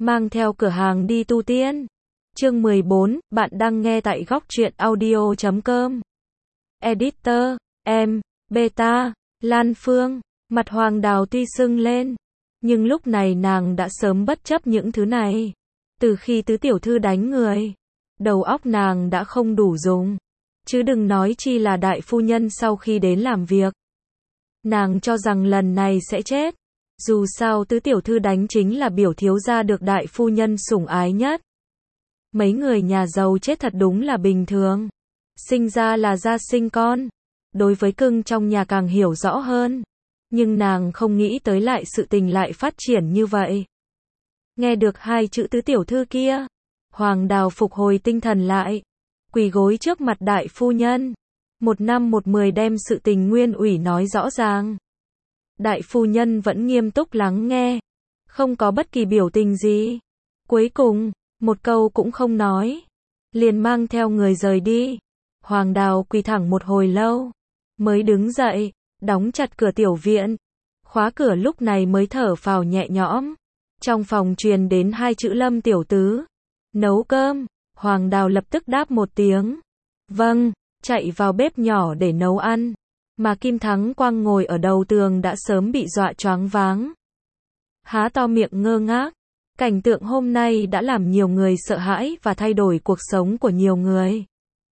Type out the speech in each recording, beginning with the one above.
mang theo cửa hàng đi tu tiên. Chương 14, bạn đang nghe tại góc truyện audio.com. Editor, em, Beta, Lan Phương, mặt Hoàng Đào tuy sưng lên, nhưng lúc này nàng đã sớm bất chấp những thứ này. Từ khi tứ tiểu thư đánh người, đầu óc nàng đã không đủ dùng, chứ đừng nói chi là đại phu nhân sau khi đến làm việc. Nàng cho rằng lần này sẽ chết. Dù sao tứ tiểu thư đánh chính là biểu thiếu gia được đại phu nhân sủng ái nhất. Mấy người nhà giàu chết thật đúng là bình thường. Sinh ra là ra sinh con. Đối với cưng trong nhà càng hiểu rõ hơn. Nhưng nàng không nghĩ tới lại sự tình lại phát triển như vậy. Nghe được hai chữ tứ tiểu thư kia, Hoàng Đào phục hồi tinh thần lại, quỳ gối trước mặt đại phu nhân. 1 năm 1 mười đem sự tình nguyên ủy nói rõ ràng. Đại phu nhân vẫn nghiêm túc lắng nghe, không có bất kỳ biểu tình gì. Cuối cùng, một câu cũng không nói, liền mang theo người rời đi. Hoàng Đào quỳ thẳng một hồi lâu, mới đứng dậy, đóng chặt cửa tiểu viện. Khóa cửa lúc này mới thở phào nhẹ nhõm. Trong phòng truyền đến hai chữ Lâm tiểu tứ. Nấu cơm. Hoàng Đào lập tức đáp một tiếng. Vâng, chạy vào bếp nhỏ để nấu ăn. Mà Kim Thắng Quang ngồi ở đầu tường đã sớm bị dọa choáng váng. Há to miệng ngơ ngác. Cảnh tượng hôm nay đã làm nhiều người sợ hãi và thay đổi cuộc sống của nhiều người.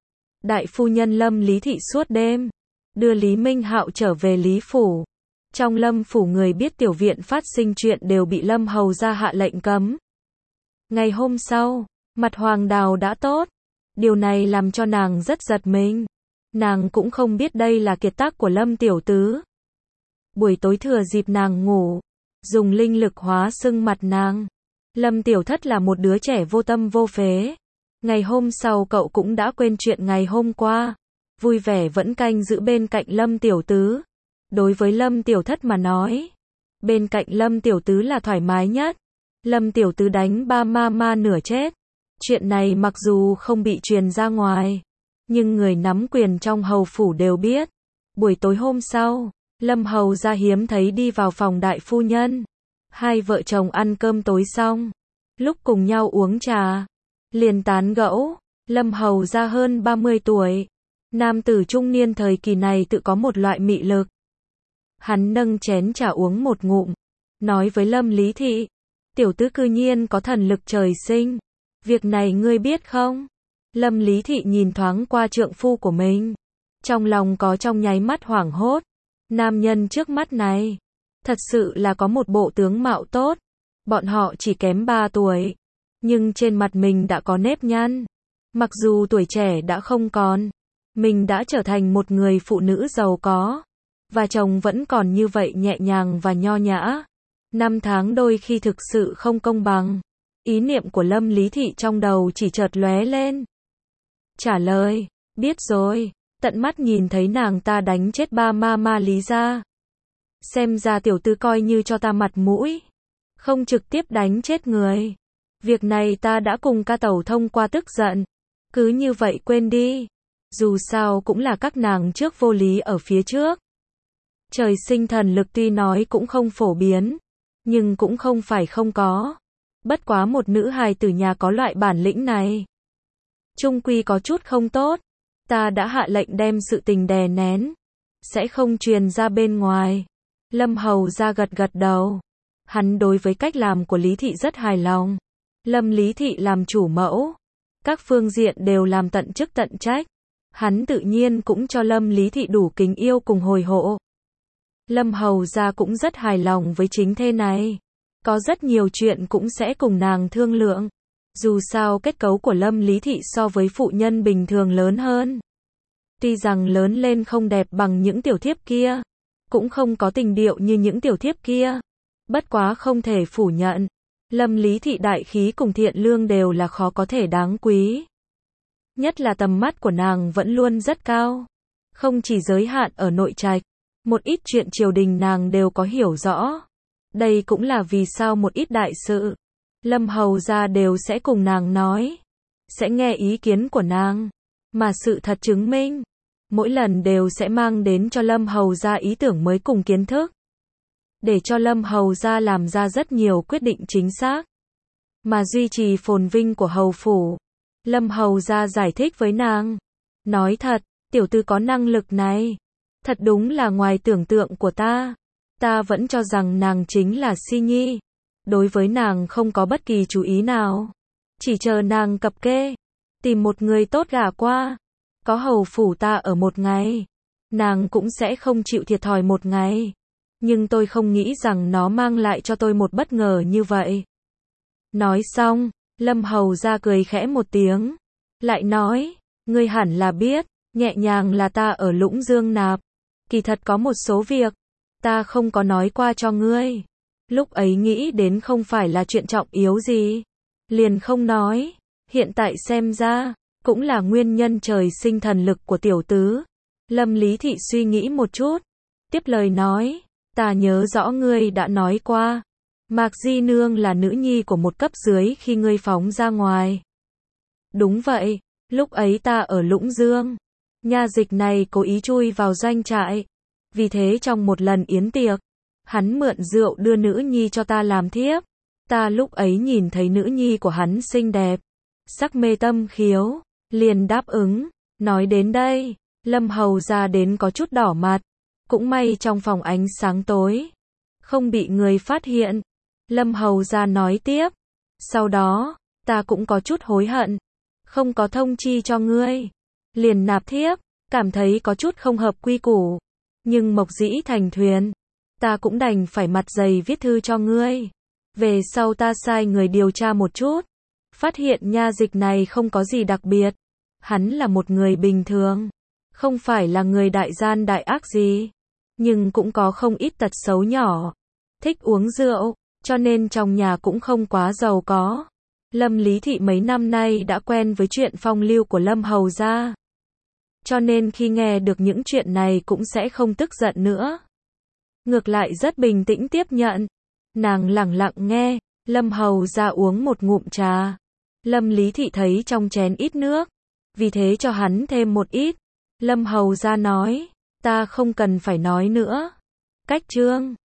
Đại phu nhân Lâm Lý Thị suốt đêm đưa Lý Minh Hạo trở về Lý Phủ. Trong Lâm Phủ người biết tiểu viện phát sinh chuyện đều bị Lâm hầu ra hạ lệnh cấm. Ngày hôm sau, mặt Hoàng Đào đã tốt. Điều này làm cho nàng rất giật mình. Nàng cũng không biết đây là kiệt tác của Lâm tiểu tứ. Buổi tối thừa dịp nàng ngủ, dùng linh lực hóa sưng mặt nàng. Lâm tiểu thất là một đứa trẻ vô tâm vô phế. Ngày hôm sau cậu cũng đã quên chuyện ngày hôm qua. Vui vẻ vẫn canh giữ bên cạnh Lâm tiểu tứ. Đối với Lâm tiểu thất mà nói, bên cạnh Lâm tiểu tứ là thoải mái nhất. Lâm tiểu tứ đánh ba ma nửa chết. Chuyện này mặc dù không bị truyền ra ngoài, nhưng người nắm quyền trong hầu phủ đều biết. Buổi tối hôm sau, Lâm hầu ra hiếm thấy đi vào phòng đại phu nhân. Hai vợ chồng ăn cơm tối xong, lúc cùng nhau uống trà, liền tán gẫu. Lâm hầu ra hơn 30 tuổi. Nam tử trung niên thời kỳ này tự có một loại mị lực. Hắn nâng chén trà uống một ngụm, nói với Lâm Lý Thị, tiểu tứ cư nhiên có thần lực trời sinh. Việc này ngươi biết không? Lâm Lý Thị nhìn thoáng qua trượng phu của mình. Trong lòng có trong nháy mắt hoảng hốt. Nam nhân trước mắt này, thật sự là có một bộ tướng mạo tốt. Bọn họ chỉ kém 3 tuổi. Nhưng trên mặt mình đã có nếp nhăn. Mặc dù tuổi trẻ đã không còn, mình đã trở thành một người phụ nữ giàu có. Và chồng vẫn còn như vậy nhẹ nhàng và nho nhã. Năm tháng đôi khi thực sự không công bằng. Ý niệm của Lâm Lý Thị trong đầu chỉ chợt lóe lên. Trả lời, biết rồi, tận mắt nhìn thấy nàng ta đánh chết ba ma Lý gia. Xem ra tiểu tư coi như cho ta mặt mũi, không trực tiếp đánh chết người. Việc này ta đã cùng ca tẩu thông qua tức giận. Cứ như vậy quên đi. Dù sao cũng là các nàng trước vô lý ở phía trước. Trời sinh thần lực tuy nói cũng không phổ biến, nhưng cũng không phải không có. Bất quá một nữ hài tử nhà có loại bản lĩnh này, chung quy có chút không tốt. Ta đã hạ lệnh đem sự tình đè nén, sẽ không truyền ra bên ngoài. Lâm hầu ra gật gật đầu. Hắn đối với cách làm của Lý Thị rất hài lòng. Lâm Lý Thị làm chủ mẫu, các phương diện đều làm tận chức tận trách. Hắn tự nhiên cũng cho Lâm Lý Thị đủ kính yêu cùng hồi hộ. Lâm hầu ra cũng rất hài lòng với chính thê này. Có rất nhiều chuyện cũng sẽ cùng nàng thương lượng. Dù sao kết cấu của Lâm Lý Thị so với phụ nhân bình thường lớn hơn. Tuy rằng lớn lên không đẹp bằng những tiểu thiếp kia, cũng không có tình điệu như những tiểu thiếp kia. Bất quá không thể phủ nhận, Lâm Lý Thị đại khí cùng thiện lương đều là khó có thể đáng quý. Nhất là tầm mắt của nàng vẫn luôn rất cao. Không chỉ giới hạn ở nội trạch, một ít chuyện triều đình nàng đều có hiểu rõ. Đây cũng là vì sao một ít đại sự, Lâm hầu ra đều sẽ cùng nàng nói, sẽ nghe ý kiến của nàng. Mà sự thật chứng minh, mỗi lần đều sẽ mang đến cho Lâm hầu ra ý tưởng mới cùng kiến thức, để cho Lâm hầu ra làm ra rất nhiều quyết định chính xác. mà duy trì phồn vinh của hầu phủ. Lâm hầu ra giải thích với nàng. Nói thật, tiểu tư có năng lực này. Thật đúng là ngoài tưởng tượng của ta. Ta vẫn cho rằng nàng chính là si nhi. Đối với nàng không có bất kỳ chú ý nào. Chỉ chờ nàng cập kê. Tìm một người tốt gả qua. Có hầu phủ ta ở một ngày. Nàng cũng sẽ không chịu thiệt thòi một ngày. Nhưng tôi không nghĩ rằng nó mang lại cho tôi một bất ngờ như vậy. Nói xong, Lâm hầu ra cười khẽ một tiếng. Lại nói, ngươi hẳn là biết, nhẹ nhàng là ta ở Lũng Dương Nạp. Kỳ thật có một số việc, ta không có nói qua cho ngươi. Lúc ấy nghĩ đến không phải là chuyện trọng yếu gì. Liền không nói, hiện tại xem ra, cũng là nguyên nhân trời sinh thần lực của tiểu tứ. Lâm Lý Thị suy nghĩ một chút, tiếp lời nói, ta nhớ rõ ngươi đã nói qua. Mạc Di Nương là nữ nhi của một cấp dưới khi ngươi phóng ra ngoài. Đúng vậy, lúc ấy ta ở Lũng Dương. Nha dịch này cố ý chui vào doanh trại. Vì thế trong một lần yến tiệc, hắn mượn rượu đưa nữ nhi cho ta làm thiếp. Ta lúc ấy nhìn thấy nữ nhi của hắn xinh đẹp, sắc mê tâm khiếu, liền đáp ứng. Nói đến đây, Lâm hầu ra đến có chút đỏ mặt. Cũng may trong phòng ánh sáng tối, không bị người phát hiện. Lâm hầu ra nói tiếp. Sau đó, ta cũng có chút hối hận. Không có thông chi cho ngươi. Liền nạp thiếp, cảm thấy có chút không hợp quy củ. Nhưng mộc dĩ thành thuyền. Ta cũng đành phải mặt dày viết thư cho ngươi. Về sau ta sai người điều tra một chút. Phát hiện nha dịch này không có gì đặc biệt. Hắn là một người bình thường. Không phải là người đại gian đại ác gì. Nhưng cũng có không ít tật xấu nhỏ. Thích uống rượu, cho nên trong nhà cũng không quá giàu có. Lâm Lý Thị mấy năm nay đã quen với chuyện phong lưu của Lâm hầu gia. Cho nên khi nghe được những chuyện này cũng sẽ không tức giận nữa. Ngược lại rất bình tĩnh tiếp nhận. Nàng lẳng lặng nghe, Lâm hầu gia uống một ngụm trà. Lâm Lý Thị thấy trong chén ít nước, vì thế cho hắn thêm một ít. Lâm hầu gia nói, ta không cần phải nói nữa. Cách chương